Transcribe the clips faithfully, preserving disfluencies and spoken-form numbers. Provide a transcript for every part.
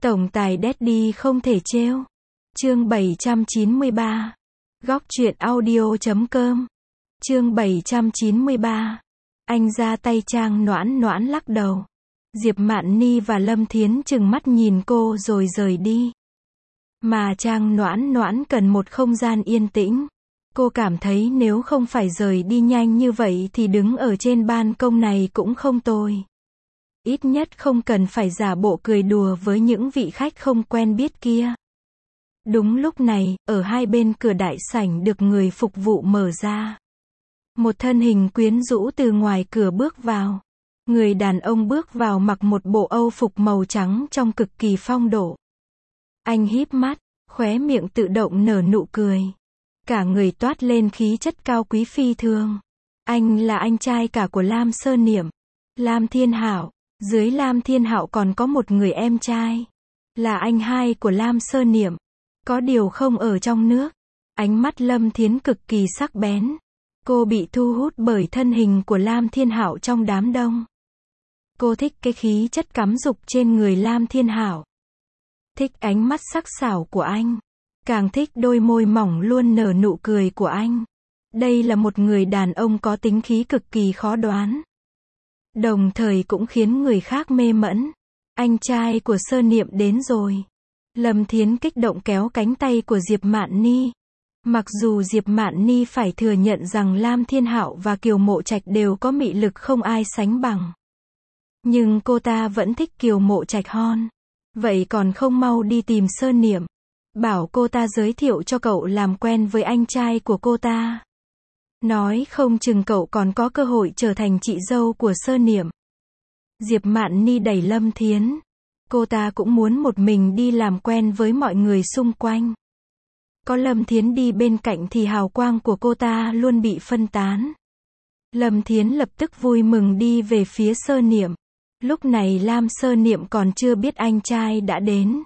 Tổng tài Daddy không thể trêu. Chương bảy trăm chín mươi ba. Góc truyện audio chấm com. Chương bảy trăm chín mươi ba. Anh ra tay. Trang Noãn Noãn lắc đầu. Diệp Mạn Ni và Lâm Thiến trừng mắt nhìn cô rồi rời đi. Mà Trang Noãn Noãn cần một không gian yên tĩnh. Cô cảm thấy nếu không phải rời đi nhanh như vậy thì đứng ở trên ban công này cũng không tồi. Ít nhất không cần phải giả bộ cười đùa với những vị khách không quen biết kia. Đúng lúc này, ở hai bên cửa đại sảnh được người phục vụ mở ra. Một thân hình quyến rũ từ ngoài cửa bước vào. Người đàn ông bước vào mặc một bộ âu phục màu trắng trông cực kỳ phong độ. Anh híp mắt, khóe miệng tự động nở nụ cười. Cả người toát lên khí chất cao quý phi thường. Anh là anh trai cả của Lam Sơn Niệm, Lam Thiên Hạo. Dưới Lam Thiên Hạo còn có một người em trai, là anh hai của Lam Sơn Niệm. Có điều không ở trong nước. Ánh mắt Lâm Thiến cực kỳ sắc bén. Cô bị thu hút bởi thân hình của Lam Thiên Hạo trong đám đông. Cô thích cái khí chất cắm dục trên người Lam Thiên Hạo. Thích ánh mắt sắc sảo của anh. Càng thích đôi môi mỏng luôn nở nụ cười của anh. Đây là một người đàn ông có tính khí cực kỳ khó đoán. Đồng thời cũng khiến người khác mê mẫn. Anh trai của Sơn Niệm đến rồi. Lâm Thiến kích động kéo cánh tay của Diệp Mạn Ni. Mặc dù Diệp Mạn Ni phải thừa nhận rằng Lam Thiên Hạo và Kiều Mộ Trạch đều có mị lực không ai sánh bằng. Nhưng cô ta vẫn thích Kiều Mộ Trạch hơn. Vậy còn không mau đi tìm Sơn Niệm. Bảo cô ta giới thiệu cho cậu làm quen với anh trai của cô ta. Nói không chừng cậu còn có cơ hội trở thành chị dâu của Sơn Niệm. Diệp Mạn Ni đẩy Lâm Thiến. Cô ta cũng muốn một mình đi làm quen với mọi người xung quanh. Có Lâm Thiến đi bên cạnh thì hào quang của cô ta luôn bị phân tán. Lâm Thiến lập tức vui mừng đi về phía Sơn Niệm. Lúc này Lam Sơn Niệm còn chưa biết anh trai đã đến.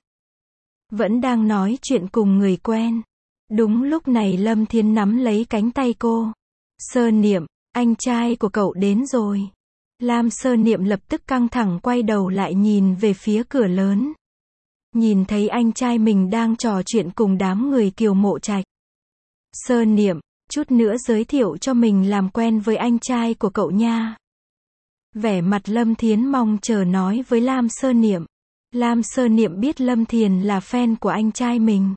Vẫn đang nói chuyện cùng người quen. Đúng lúc này Lâm Thiến nắm lấy cánh tay cô. Sơn Niệm, anh trai của cậu đến rồi. Lam Sơn Niệm lập tức căng thẳng quay đầu lại nhìn về phía cửa lớn. Nhìn thấy anh trai mình đang trò chuyện cùng đám người Kiều Mộ Trạch. Sơn Niệm, chút nữa giới thiệu cho mình làm quen với anh trai của cậu nha. Vẻ mặt Lâm Thiến mong chờ nói với Lam Sơn Niệm. Lam Sơn Niệm biết Lâm Thiền là fan của anh trai mình.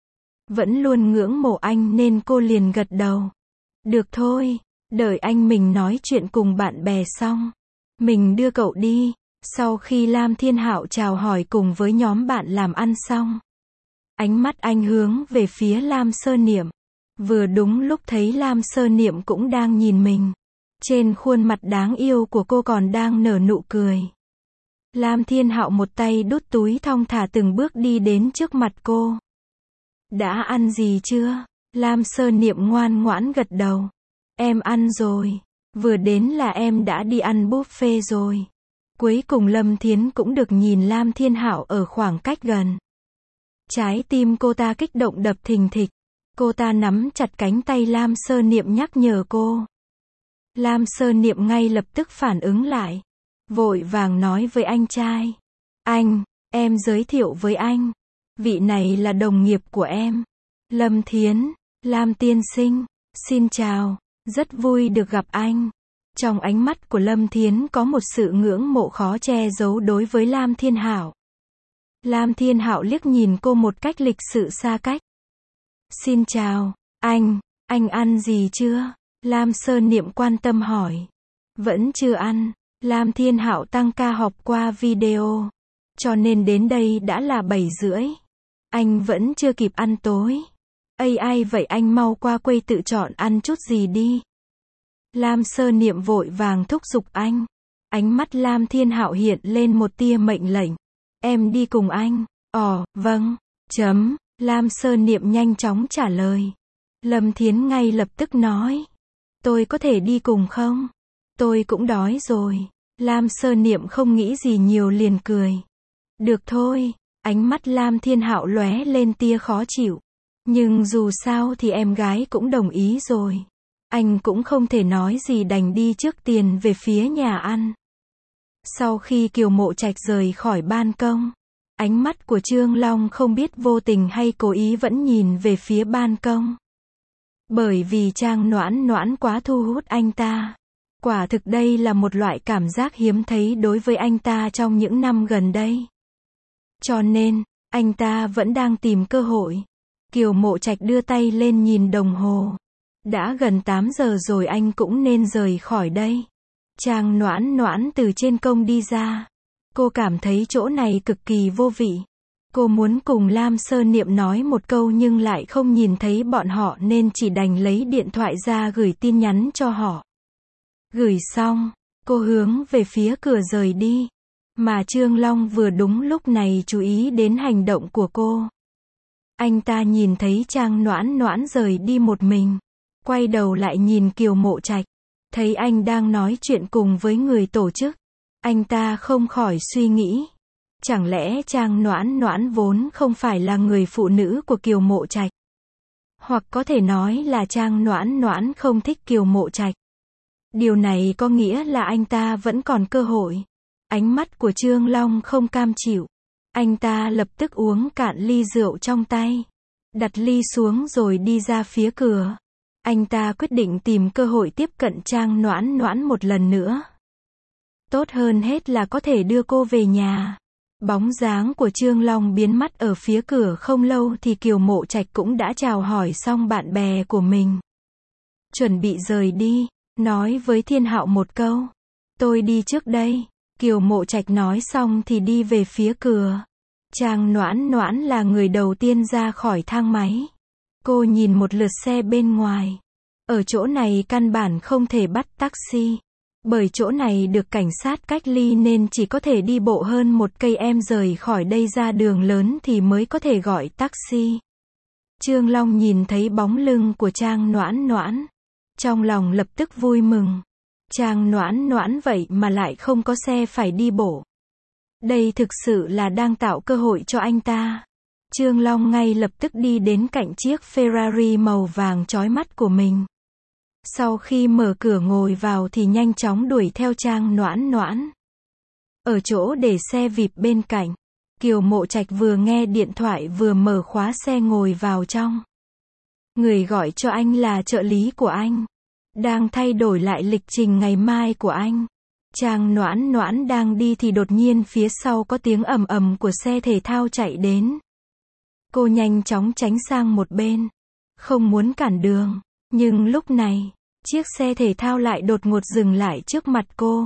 Vẫn luôn ngưỡng mộ anh nên cô liền gật đầu. Được thôi, đợi anh mình nói chuyện cùng bạn bè xong. Mình đưa cậu đi. Sau khi Lam Thiên Hạo chào hỏi cùng với nhóm bạn làm ăn xong. Ánh mắt anh hướng về phía Lam Sơn Niệm. Vừa đúng lúc thấy Lam Sơn Niệm cũng đang nhìn mình. Trên khuôn mặt đáng yêu của cô còn đang nở nụ cười. Lam Thiên Hạo một tay đút túi thong thả từng bước đi đến trước mặt cô. Đã ăn gì chưa? Lam Sơn Niệm ngoan ngoãn gật đầu. Em ăn rồi. Vừa đến là em đã đi ăn buffet rồi. Cuối cùng Lâm Thiến cũng được nhìn Lam Thiên Hạo ở khoảng cách gần. Trái tim cô ta kích động đập thình thịch. Cô ta nắm chặt cánh tay Lam Sơn Niệm nhắc nhở cô. Lam Sơn Niệm ngay lập tức phản ứng lại. Vội vàng nói với anh trai. Anh, em giới thiệu với anh. Vị này là đồng nghiệp của em. Lâm Thiến, Lam tiên sinh. Xin chào, rất vui được gặp anh. Trong ánh mắt của Lâm Thiến có một sự ngưỡng mộ khó che giấu đối với Lam Thiên Hạo. Lam Thiên Hạo liếc nhìn cô một cách lịch sự xa cách. Xin chào, anh, anh ăn gì chưa? Lam Sơn Niệm quan tâm hỏi. Vẫn chưa ăn. Lam Thiên Hạo tăng ca họp qua video. Cho nên đến đây đã là bảy rưỡi. Anh vẫn chưa kịp ăn tối. Ây ai vậy anh mau qua quầy tự chọn ăn chút gì đi. Lam Sơn Niệm vội vàng thúc giục anh. Ánh mắt Lam Thiên Hạo hiện lên một tia mệnh lệnh. Em đi cùng anh. Ồ, vâng. Chấm. Lam Sơn Niệm nhanh chóng trả lời. Lâm Thiến ngay lập tức nói. Tôi có thể đi cùng không? Tôi cũng đói rồi. Lam Sơn Niệm không nghĩ gì nhiều liền cười. Được thôi. Ánh mắt Lam Thiên Hạo lóe lên tia khó chịu. Nhưng dù sao thì em gái cũng đồng ý rồi. Anh cũng không thể nói gì đành đi trước tiền về phía nhà ăn. Sau khi Kiều Mộ Trạch rời khỏi ban công, Ánh mắt của Trương Long không biết vô tình hay cố ý vẫn nhìn về phía ban công. Bởi vì Trang Noãn Noãn quá thu hút anh ta. Quả thực đây là một loại cảm giác hiếm thấy đối với anh ta trong những năm gần đây. Cho nên, anh ta vẫn đang tìm cơ hội. Kiều Mộ Trạch đưa tay lên nhìn đồng hồ. Đã gần tám giờ rồi, anh cũng nên rời khỏi đây. Trang Noãn Noãn từ trên công đi ra. Cô cảm thấy chỗ này cực kỳ vô vị. Cô muốn cùng Lam Sơ Niệm nói một câu nhưng lại không nhìn thấy bọn họ nên chỉ đành lấy điện thoại ra gửi tin nhắn cho họ. Gửi xong, cô hướng về phía cửa rời đi. Mà Trương Long vừa đúng lúc này chú ý đến hành động của cô. Anh ta nhìn thấy Trang Noãn Noãn rời đi một mình. Quay đầu lại nhìn Kiều Mộ Trạch. Thấy anh đang nói chuyện cùng với người tổ chức. Anh ta không khỏi suy nghĩ. Chẳng lẽ Trang Noãn Noãn vốn không phải là người phụ nữ của Kiều Mộ Trạch? Hoặc có thể nói là Trang Noãn Noãn không thích Kiều Mộ Trạch. Điều này có nghĩa là anh ta vẫn còn cơ hội. Ánh mắt của Trương Long không cam chịu. Anh ta lập tức uống cạn ly rượu trong tay. Đặt ly xuống rồi đi ra phía cửa. Anh ta quyết định tìm cơ hội tiếp cận Trang Noãn Noãn một lần nữa. Tốt hơn hết là có thể đưa cô về nhà. Bóng dáng của Trương Long biến mất ở phía cửa không lâu thì Kiều Mộ Trạch cũng đã chào hỏi xong bạn bè của mình. Chuẩn bị rời đi, nói với Thiên Hạo một câu. Tôi đi trước đây. Kiều Mộ Trạch nói xong thì đi về phía cửa. Trang Noãn Noãn là người đầu tiên ra khỏi thang máy. Cô nhìn một lượt xe bên ngoài. Ở chỗ này căn bản không thể bắt taxi. Bởi chỗ này được cảnh sát cách ly nên chỉ có thể đi bộ hơn một cây em rời khỏi đây ra đường lớn thì mới có thể gọi taxi. Trương Long nhìn thấy bóng lưng của Trang Noãn Noãn. Trong lòng lập tức vui mừng. Trang Noãn Noãn vậy mà lại không có xe phải đi bộ. Đây thực sự là đang tạo cơ hội cho anh ta. Trương Long ngay lập tức đi đến cạnh chiếc Ferrari màu vàng chói mắt của mình. Sau khi mở cửa ngồi vào thì nhanh chóng đuổi theo Trang Noãn Noãn. Ở chỗ để xe vịp bên cạnh, Kiều Mộ Trạch vừa nghe điện thoại vừa mở khóa xe ngồi vào trong. Người gọi cho anh là trợ lý của anh. Đang thay đổi lại lịch trình ngày mai của anh. Trang Noãn Noãn đang đi thì đột nhiên phía sau có tiếng ầm ầm của xe thể thao chạy đến. Cô nhanh chóng tránh sang một bên. Không muốn cản đường. Nhưng lúc này, chiếc xe thể thao lại đột ngột dừng lại trước mặt cô.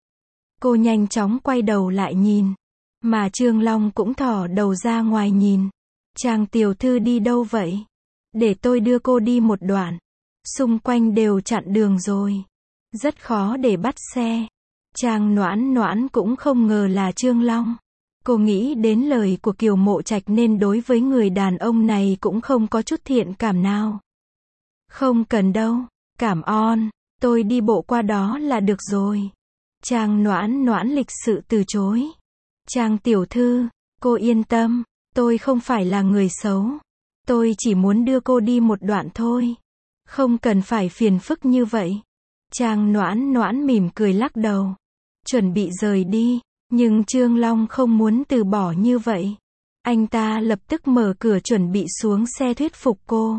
Cô nhanh chóng quay đầu lại nhìn. Mà Trương Long cũng thò đầu ra ngoài nhìn. Trang tiểu thư đi đâu vậy? Để tôi đưa cô đi một đoạn. Xung quanh đều chặn đường rồi. Rất khó để bắt xe. Trang Noãn Noãn cũng không ngờ là Trương Long. Cô nghĩ đến lời của Kiều Mộ Trạch nên đối với người đàn ông này cũng không có chút thiện cảm nào. Không cần đâu, cảm ơn, tôi đi bộ qua đó là được rồi. Trang Noãn Noãn lịch sự từ chối. Trang tiểu thư, cô yên tâm, tôi không phải là người xấu. Tôi chỉ muốn đưa cô đi một đoạn thôi. Không cần phải phiền phức như vậy. Trang Noãn Noãn mỉm cười lắc đầu. Chuẩn bị rời đi, nhưng Trương Long không muốn từ bỏ như vậy. Anh ta lập tức mở cửa chuẩn bị xuống xe thuyết phục cô.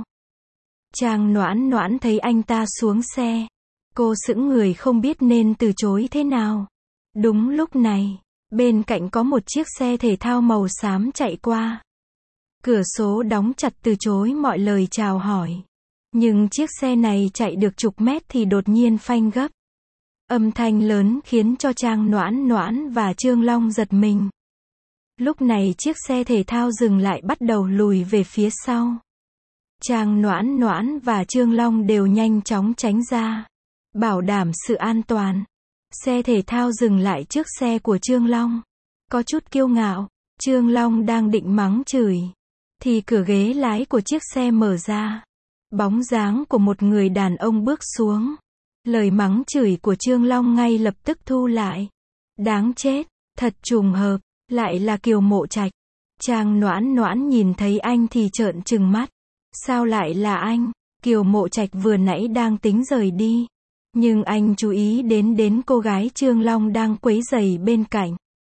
Trang Noãn Noãn thấy anh ta xuống xe. Cô sững người không biết nên từ chối thế nào. Đúng lúc này, bên cạnh có một chiếc xe thể thao màu xám chạy qua. Cửa sổ đóng chặt từ chối mọi lời chào hỏi. Nhưng chiếc xe này chạy được chục mét thì đột nhiên phanh gấp. Âm thanh lớn khiến cho Trang Noãn Noãn và Trương Long giật mình. Lúc này chiếc xe thể thao dừng lại bắt đầu lùi về phía sau. Trang Noãn Noãn và Trương Long đều nhanh chóng tránh ra. Bảo đảm sự an toàn. Xe thể thao dừng lại trước xe của Trương Long. Có chút kiêu ngạo, Trương Long đang định mắng chửi. Thì cửa ghế lái của chiếc xe mở ra. Bóng dáng của một người đàn ông bước xuống. Lời mắng chửi của Trương Long ngay lập tức thu lại. Đáng chết, thật trùng hợp, lại là Kiều Mộ Trạch. Trang Noãn Noãn nhìn thấy anh thì trợn trừng mắt. Sao lại là anh? Kiều Mộ Trạch vừa nãy đang tính rời đi. Nhưng anh chú ý đến đến cô gái Trương Long đang quấy rầy bên cạnh.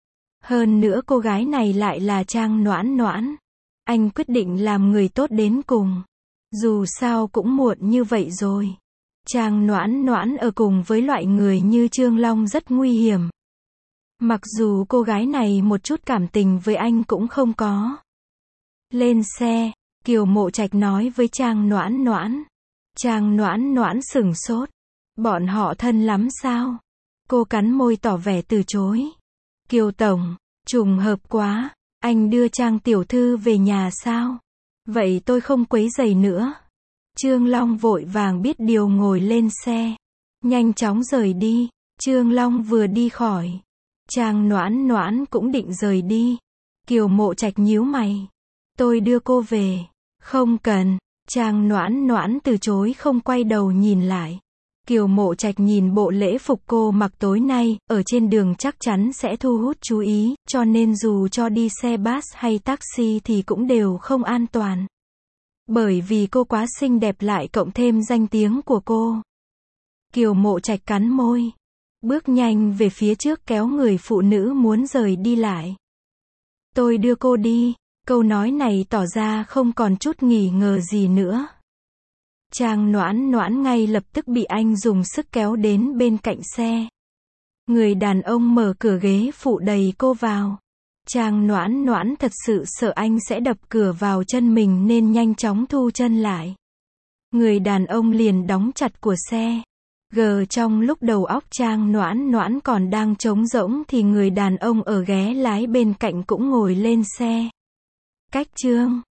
Hơn nữa cô gái này lại là Trang Noãn Noãn. Anh quyết định làm người tốt đến cùng. Dù sao cũng muộn như vậy rồi. Trang Noãn Noãn ở cùng với loại người như Trương Long rất nguy hiểm. Mặc dù cô gái này một chút cảm tình với anh cũng không có. Lên xe, Kiều Mộ Trạch nói với Trang Noãn Noãn. Trang Noãn Noãn sửng sốt. Bọn họ thân lắm sao? Cô cắn môi tỏ vẻ từ chối. Kiều Tổng, trùng hợp quá, anh đưa Trang tiểu thư về nhà sao? Vậy tôi không quấy rầy nữa. Trương Long vội vàng biết điều ngồi lên xe. Nhanh chóng rời đi. Trương Long vừa đi khỏi. Trang Noãn Noãn cũng định rời đi. Kiều Mộ Trạch nhíu mày. Tôi đưa cô về. Không cần. Trang Noãn Noãn từ chối không quay đầu nhìn lại. Kiều Mộ Trạch nhìn bộ lễ phục cô mặc tối nay, ở trên đường chắc chắn sẽ thu hút chú ý, cho nên dù cho đi xe bus hay taxi thì cũng đều không an toàn. Bởi vì cô quá xinh đẹp lại cộng thêm danh tiếng của cô. Kiều Mộ Trạch cắn môi. Bước nhanh về phía trước kéo người phụ nữ muốn rời đi lại. Tôi đưa cô đi. Câu nói này tỏ ra không còn chút nghi ngờ gì nữa. Trang Noãn Noãn ngay lập tức bị anh dùng sức kéo đến bên cạnh xe. Người đàn ông mở cửa ghế phụ đẩy cô vào. Trang Noãn Noãn thật sự sợ anh sẽ đập cửa vào chân mình nên nhanh chóng thu chân lại. Người đàn ông liền đóng chặt của xe. Gờ trong lúc đầu óc Trang Noãn Noãn còn đang trống rỗng thì người đàn ông ở ghế lái bên cạnh cũng ngồi lên xe. Cách chương